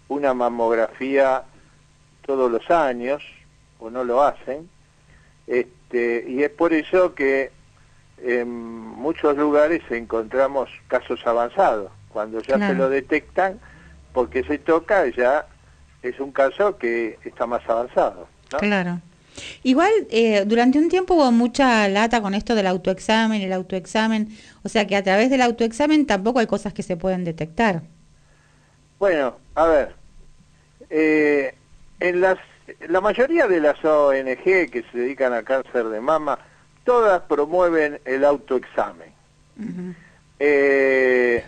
una mamografía todos los años, o no lo hacen, este, y es por eso que en muchos lugares encontramos casos avanzados, cuando ya Claro. se lo detectan, porque se toca, ya es un caso que está más avanzado, ¿no? Claro. Igual, eh, durante un tiempo hubo mucha lata con esto del autoexamen, el autoexamen, o sea que a través del autoexamen tampoco hay cosas que se pueden detectar. Bueno, a ver, eh, en las, la mayoría de las O N G que se dedican a cáncer de mama, todas promueven el autoexamen. Ujú. Eh,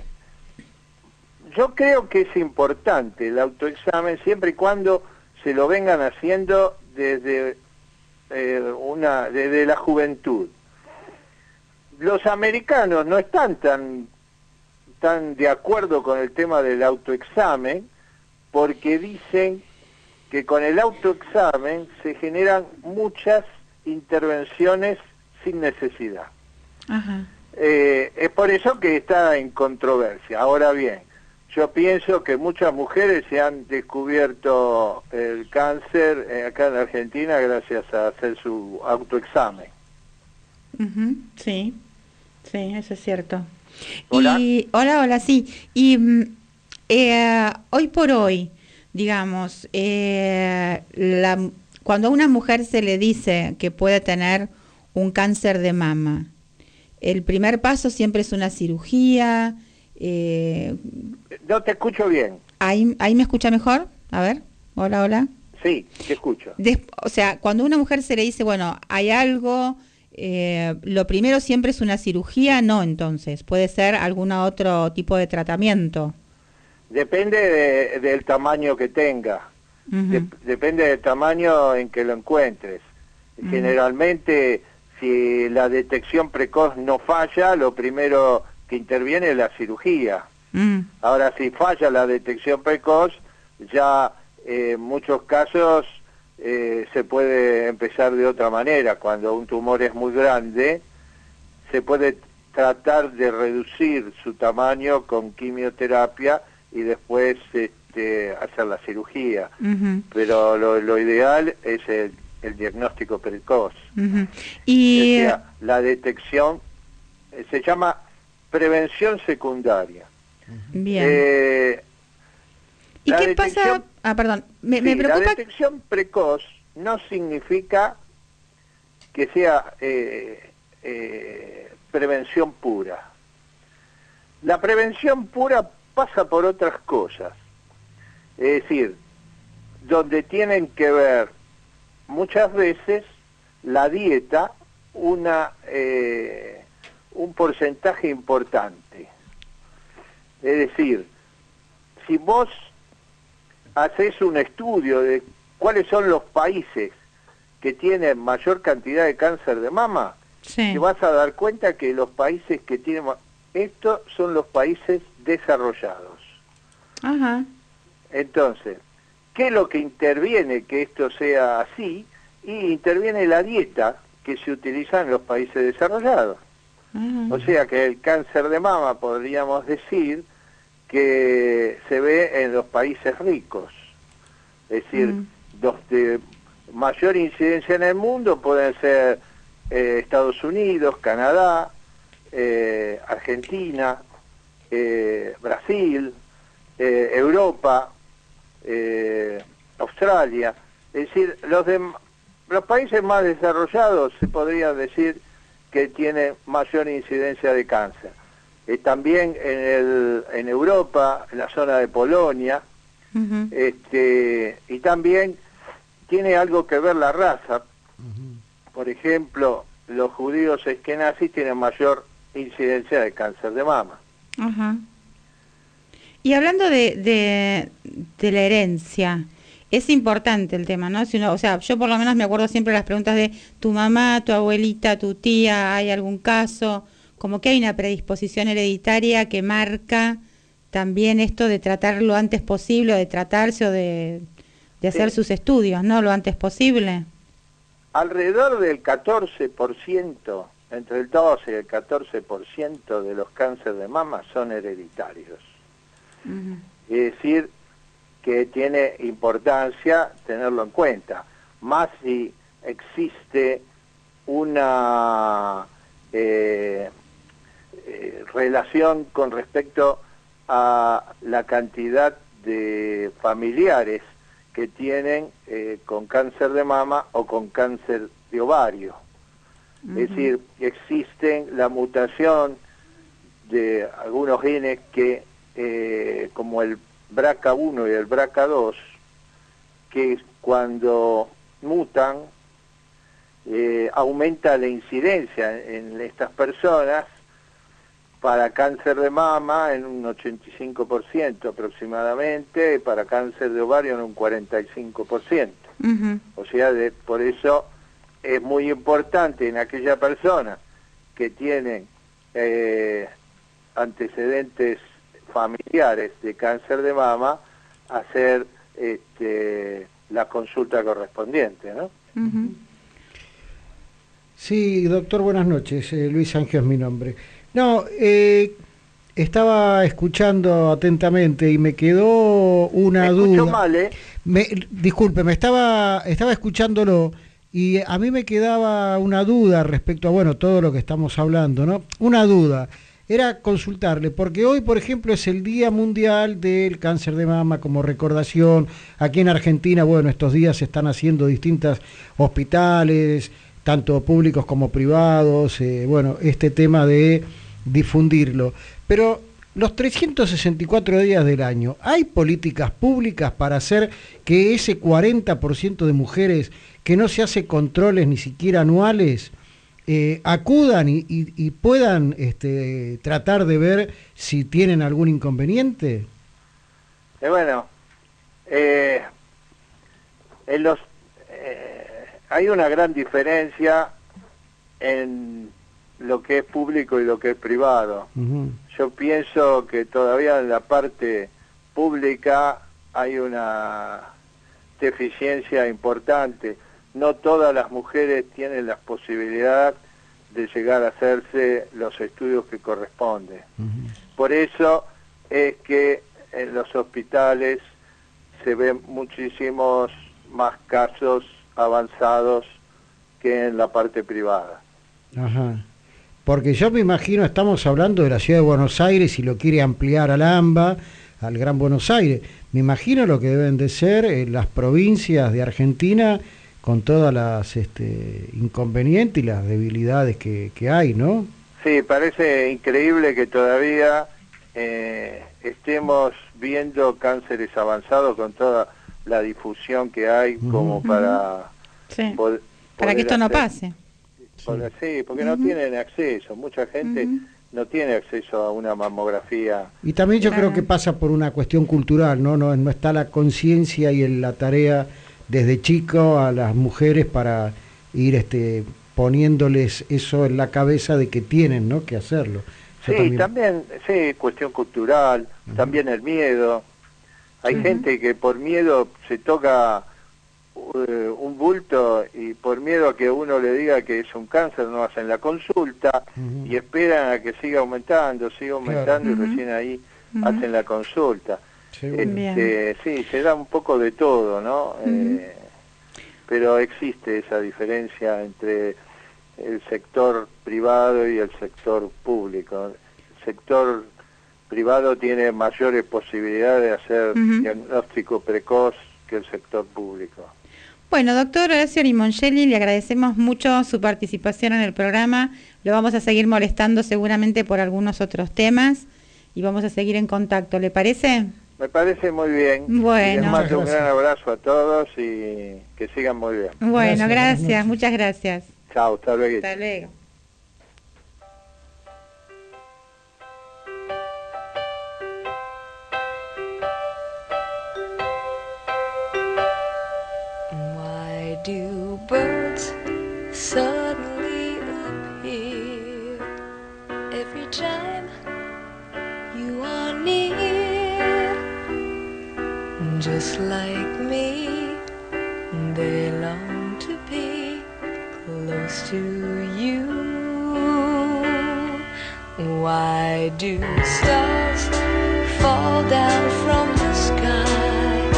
yo creo que es importante el autoexamen siempre y cuando se lo vengan haciendo desde eh, una desde la juventud. Los americanos no están tan tan de acuerdo con el tema del autoexamen porque dicen que con el autoexamen se generan muchas intervenciones sin necesidad. Ajá. Eh, es por eso que está en controversia. Ahora bien, yo pienso que muchas mujeres se han descubierto el cáncer eh, acá en Argentina gracias a hacer su autoexamen. Ujú, sí, sí, eso es cierto. Hola. Y, hola, hola, sí. Y mm, eh, hoy por hoy, digamos, eh, la, cuando a una mujer se le dice que puede tener un cáncer de mama, el primer paso siempre es una cirugía. Eh, No te escucho bien. ¿ahí, ¿Ahí me escucha mejor? A ver, hola, hola. Sí, te escucho. Des- o sea, cuando a una mujer se le dice, bueno, hay algo, eh, lo primero siempre es una cirugía, no, entonces, puede ser algún otro tipo de tratamiento. Depende de- del tamaño que tenga. Ujú. Dep- depende del tamaño en que lo encuentres. Ujú. Generalmente, si la detección precoz no falla, lo primero que interviene es la cirugía. Mm, Ahora, si falla la detección precoz, ya eh, en muchos casos eh, se puede empezar de otra manera. Cuando un tumor es muy grande, se puede tratar de reducir su tamaño con quimioterapia y después este, hacer la cirugía. ujú, Pero lo, lo ideal es el, el diagnóstico precoz. ujú. O Y sea, la detección eh, se llama prevención secundaria. bien. Eh, ¿Y la qué pasa? detección- Ah, perdón, me, sí, me la preocupa. detección precoz no significa que sea eh, eh, prevención pura. La prevención pura pasa por otras cosas. Es decir, donde tienen que ver muchas veces la dieta una eh, un porcentaje importante. Es decir, si vos haces un estudio de cuáles son los países que tienen mayor cantidad de cáncer de mama, Sí. te vas a dar cuenta que los países que tienen ma- estos son los países desarrollados. Ajá. Entonces, ¿qué es lo que interviene que esto sea así? Y interviene la dieta que se utiliza en los países desarrollados. Ajá. O sea que el cáncer de mama podríamos decir que se ve en los países ricos. Es decir, Mm. los de mayor incidencia en el mundo pueden ser eh, Estados Unidos, Canadá, eh, Argentina, eh, Brasil, eh, Europa, eh, Australia. Es decir, los, de, los países más desarrollados se podría decir que tienen mayor incidencia de cáncer. Eh, también en, el, en Europa, en la zona de Polonia, Ujú. este, y también tiene algo que ver la raza. Por ejemplo, los judíos eskenazis tienen mayor incidencia de cáncer de mama. Ajá. Y hablando de, de, de la herencia, es importante el tema, ¿no? Si uno, o sea, yo por lo menos me acuerdo siempre las preguntas de tu mamá, tu abuelita, tu tía, ¿hay algún caso? Como que hay una predisposición hereditaria que marca también esto de tratar lo antes posible, o de tratarse o de, de hacer Sí. sus estudios, ¿no? Lo antes posible. Alrededor del catorce por ciento, entre el doce y el catorce por ciento de los cánceres de mama son hereditarios. Ujú. Es decir, que tiene importancia tenerlo en cuenta, más si existe una eh, eh, relación con respecto a la cantidad de familiares que tienen eh, con cáncer de mama o con cáncer de ovario. Uh-huh. Es decir, existen la mutación de algunos genes que, eh, como el B R C A uno y el B R C A dos, que cuando mutan, eh, aumenta la incidencia en, en estas personas para cáncer de mama en un ochenta y cinco por ciento aproximadamente, y para cáncer de ovario en un cuarenta y cinco por ciento. Uh-huh. O sea, de, por eso es muy importante en aquella persona que tienen eh, antecedentes familiares de cáncer de mama, hacer este, la consulta correspondiente, ¿no? Uh-huh. Sí, doctor, buenas noches. Eh, Luis Ángel es mi nombre. No, eh, estaba escuchando atentamente y me quedó una me duda. Escucho mal, ¿eh? Me, disculpe, me estaba, estaba escuchándolo y a mí me quedaba una duda respecto a, bueno, todo lo que estamos hablando, ¿no? Una duda. Era consultarle, porque hoy, por ejemplo, es el Día Mundial del Cáncer de Mama, como recordación. Aquí en Argentina, bueno, estos días se están haciendo distintos hospitales, tanto públicos como privados, eh, bueno, este tema de difundirlo. Pero los trescientos sesenta y cuatro días del año, ¿hay políticas públicas para hacer que ese cuarenta por ciento de mujeres que no se hace controles ni siquiera anuales, eh, acudan y, y, y puedan este, tratar de ver si tienen algún inconveniente? Eh, bueno, eh, en los... Eh, hay una gran diferencia en lo que es público y lo que es privado. Uh-huh. Yo pienso que todavía en la parte pública hay una deficiencia importante. No todas las mujeres tienen la posibilidad de llegar a hacerse los estudios que corresponden. Uh-huh. Por eso es que en los hospitales se ven muchísimos más casos avanzados que en la parte privada. Ajá. Porque yo me imagino, estamos hablando de la ciudad de Buenos Aires y lo quiere ampliar al AMBA, al Gran Buenos Aires. Me imagino lo que deben de ser eh, las provincias de Argentina con todas las este, inconvenientes y las debilidades que, que hay, ¿no? Sí, parece increíble que todavía eh, estemos viendo cánceres avanzados con toda la difusión que hay como uh-huh. para sí. poder, para que esto hacer, no pase. Poder, sí, porque uh-huh. no tienen acceso, mucha gente uh-huh. no tiene acceso a una mamografía. Y también yo claro. creo que pasa por una cuestión cultural, ¿no? No, no está la conciencia y en la tarea desde chico a las mujeres para ir este poniéndoles eso en la cabeza de que tienen, ¿no?, que hacerlo. Yo sí, también... también, sí, cuestión cultural, uh-huh. también el miedo. Hay uh-huh. gente que por miedo se toca uh, un bulto y por miedo a que uno le diga que es un cáncer no hacen la consulta uh-huh. y esperan a que siga aumentando, siga aumentando claro. y uh-huh. recién ahí uh-huh. hacen la consulta. Este, sí, se da un poco de todo, ¿no? Uh-huh. Eh, pero existe esa diferencia entre el sector privado y el sector público. El sector privado tiene mayores posibilidades de hacer uh-huh. diagnóstico precoz que el sector público. Bueno, doctor Horacio Limongelli, le agradecemos mucho su participación en el programa. Lo vamos a seguir molestando seguramente por algunos otros temas y vamos a seguir en contacto. ¿Le parece? Me parece muy bien. Bueno. Les mando un gran abrazo a todos y que sigan muy bien. Bueno, gracias, gracias muchas gracias. Chao, hasta luego. Hasta luego. Why do birds suddenly appear every time you are near? Just like me, they long to be close to you. Why do stars fall down from the sky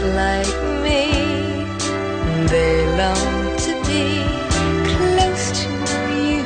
like me. They long to be close to you.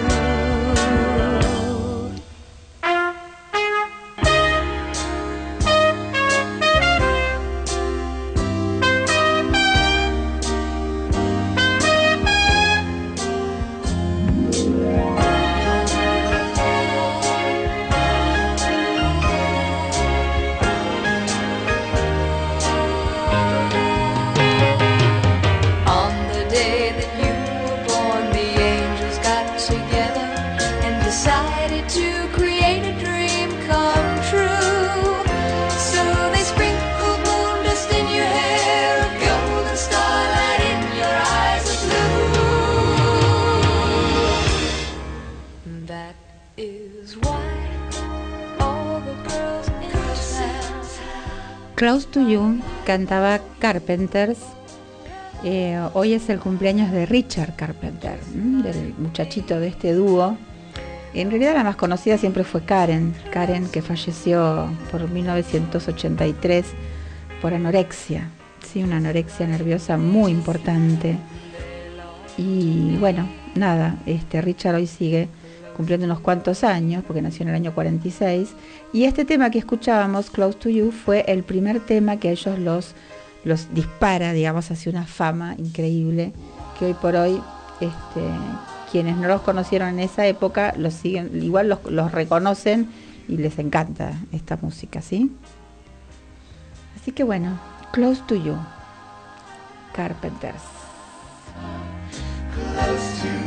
Close to You cantaba Carpenters. Eh, hoy es el cumpleaños de Richard Carpenter, ¿m? Del muchachito de este dúo. En realidad la más conocida siempre fue Karen, Karen que falleció por mil novecientos ochenta y tres por anorexia, sí, una anorexia nerviosa muy importante. Y bueno, nada, este Richard hoy sigue cumpliendo unos cuantos años, porque nació en el año cuarenta y seis, y este tema que escuchábamos, Close to You, fue el primer tema que a ellos los, los dispara, digamos, hacia una fama increíble, que hoy por hoy, este, quienes no los conocieron en esa época, los siguen, igual los, los reconocen y les encanta esta música, ¿sí? Así que bueno, Close to You, Carpenters. Close to you.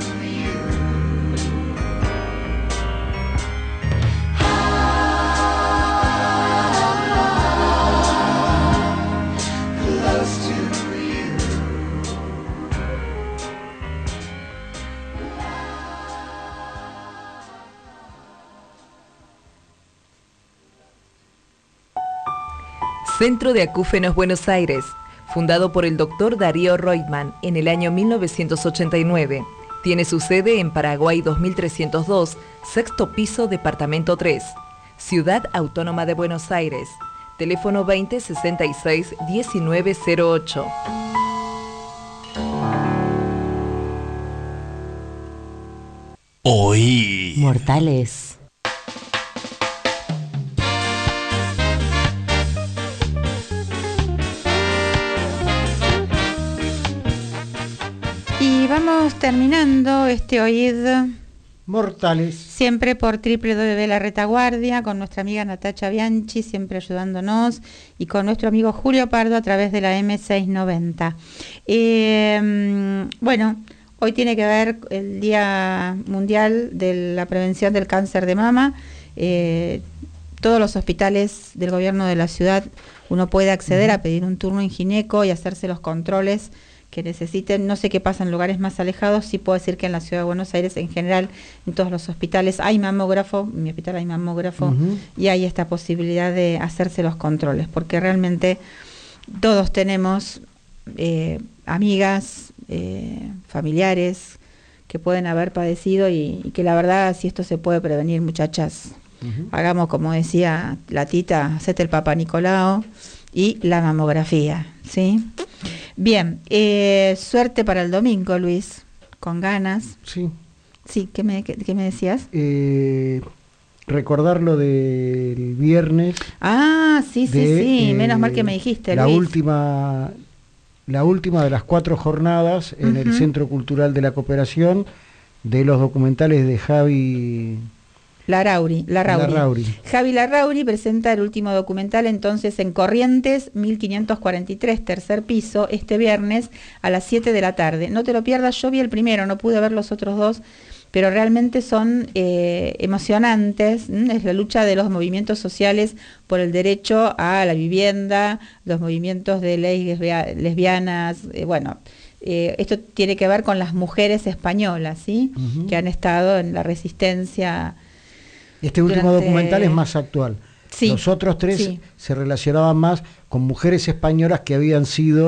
Centro de Acúfenos Buenos Aires, fundado por el doctor Darío Reutemann en el año mil novecientos ochenta y nueve. Tiene su sede en Paraguay dos mil trescientos dos, sexto piso, departamento tres. Ciudad Autónoma de Buenos Aires. Teléfono veinte sesenta y seis diecinueve cero ocho. Oí. Mortales. Y vamos terminando este oído Mortales. Siempre por doble u doble u doble u punto La Retaguardia, con nuestra amiga Natacha Bianchi, siempre ayudándonos, y con nuestro amigo Julio Pardo a través de la eme seiscientos noventa. Eh, bueno, hoy tiene que ver el Día Mundial de la Prevención del Cáncer de Mama. Eh, todos los hospitales del gobierno de la ciudad uno puede acceder uh-huh. a pedir un turno en gineco y hacerse los controles que necesiten. No sé qué pasa en lugares más alejados, sí puedo decir que en la ciudad de Buenos Aires en general, en todos los hospitales hay mamógrafo, en mi hospital hay mamógrafo, uh-huh. y hay esta posibilidad de hacerse los controles, porque realmente todos tenemos eh, amigas, eh, familiares que pueden haber padecido y, y que la verdad, si esto se puede prevenir, muchachas, uh-huh. hagamos como decía la tita, hacete el Papa Nicolau y la mamografía, ¿sí? Bien, eh, suerte para el domingo, Luis, con ganas. Sí. Sí, ¿qué me, qué, qué me decías? Eh, recordar lo del viernes. Ah, sí, sí, de, sí, eh, menos mal que me dijiste, la Luis. última, la última de las cuatro jornadas en uh-huh. el Centro Cultural de la Cooperación, de los documentales de Javi... Larrauri, Larrauri. Larrauri. Javi Larrauri presenta el último documental entonces en Corrientes mil quinientos cuarenta y tres, tercer piso, este viernes a las siete de la tarde. No te lo pierdas, yo vi el primero, no pude ver los otros dos, pero realmente son eh, emocionantes. ¿m? Es la lucha de los movimientos sociales por el derecho a la vivienda, los movimientos de leyes lesbianas, eh, bueno... Eh, esto tiene que ver con las mujeres españolas, ¿sí? Uh-huh. Que han estado en la resistencia. Este último durante... documental es más actual. Sí, los otros tres sí. se relacionaban más con mujeres españolas que habían sido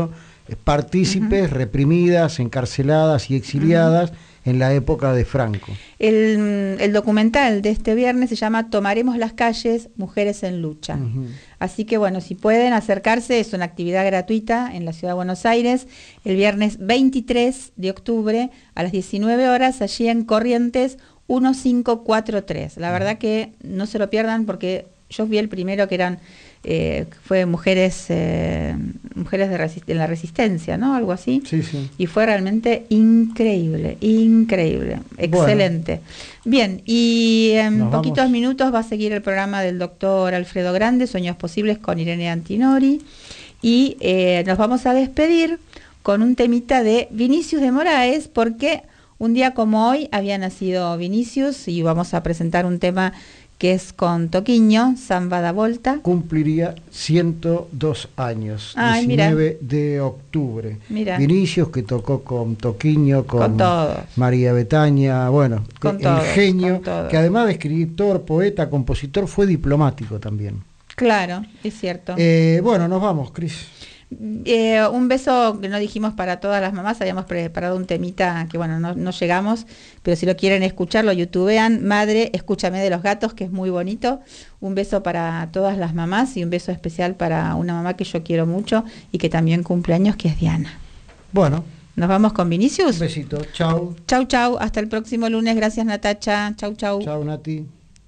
partícipes, uh-huh. reprimidas, encarceladas y exiliadas uh-huh. en la época de Franco. El, el documental de este viernes se llama Tomaremos las calles, mujeres en lucha. Uh-huh. Así que bueno, si pueden acercarse, es una actividad gratuita en la Ciudad de Buenos Aires, el viernes veintitrés de octubre a las diecinueve horas, allí en Corrientes mil quinientos cuarenta y tres. La verdad que no se lo pierdan porque yo vi el primero que eran eh, fue mujeres eh, mujeres de, resist- de la resistencia, ¿no? Algo así. Sí, sí. Y fue realmente increíble, increíble, excelente. Bueno, bien, y en Nos poquitos vamos. minutos va a seguir el programa del doctor Alfredo Grande, Sueños Posibles, con Irene Antinori. Y eh, nos vamos a despedir con un temita de Vinicius de Moraes, porque un día como hoy había nacido Vinicius y vamos a presentar un tema que es con Toquinho, Samba da Volta. Cumpliría ciento dos años, Ay, diecinueve de octubre. Mira. Vinicius, que tocó con Toquinho, con, Con todos. María Betaña, bueno, Con el todos, genio, con todos. que además de escritor, poeta, compositor, fue diplomático también. Claro, es cierto. Eh, bueno, nos vamos, Cris. Eh, un beso que no dijimos para todas las mamás, habíamos preparado un temita que bueno, no, no llegamos, pero si lo quieren escuchar, lo youtubean, Madre, escúchame de los gatos, que es muy bonito. Un beso para todas las mamás y un beso especial para una mamá que yo quiero mucho y que también cumple años, que es Diana. Bueno. ¿Nos vamos con Vinicius? Un besito, chau. Chau, chau, hasta el próximo lunes, gracias Natacha, chau, chau. Chau, Nati.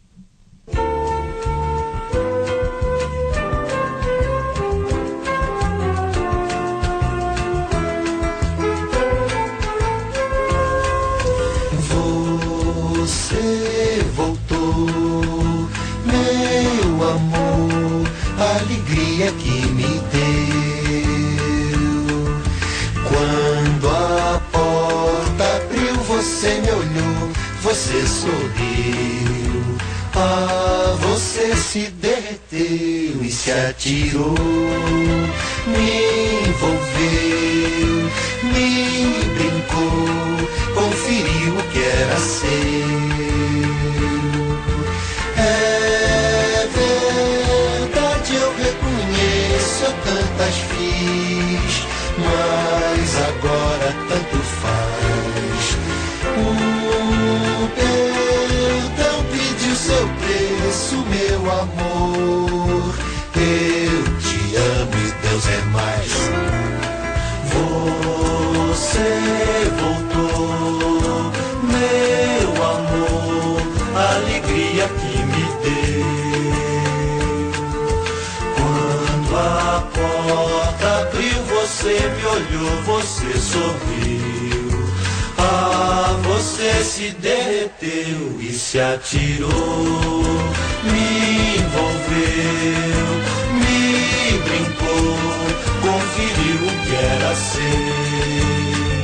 Você voltou, meu amor, a alegria que me deu. Quando a porta abriu, você me olhou, você sorriu. Ah, você se derreteu e se atirou, me envolveu, me brincou, conferiu o que era seu. É verdade, eu reconheço, eu tantas fiz, mas agora tanto faz. Um perdão pediu seu preço, meu amor. Eu te amo e Deus é mais. Você voltou, meu amor, a alegria que me deu. Quando a porta abriu, você me olhou, você sorriu. Ah, você se derreteu e se atirou, me envolveu, me brincou, conferiu o que era seu.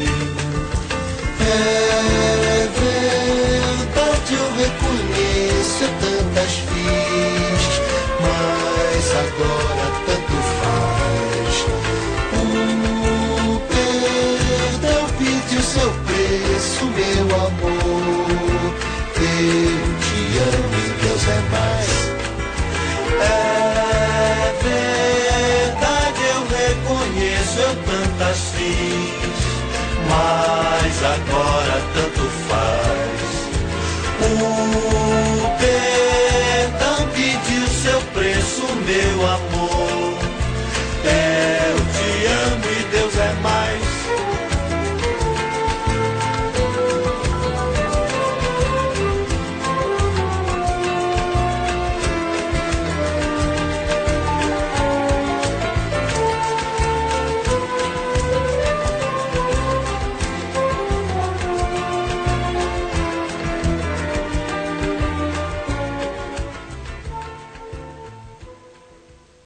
É verdade, eu reconheço, eu tantas fiz, mas agora tanto faz. Um perdão pediu seu preço, meu amor. Eu te amo e Deus é mais. É verdade, eu reconheço, eu tantas fiz, mas agora tanto faz.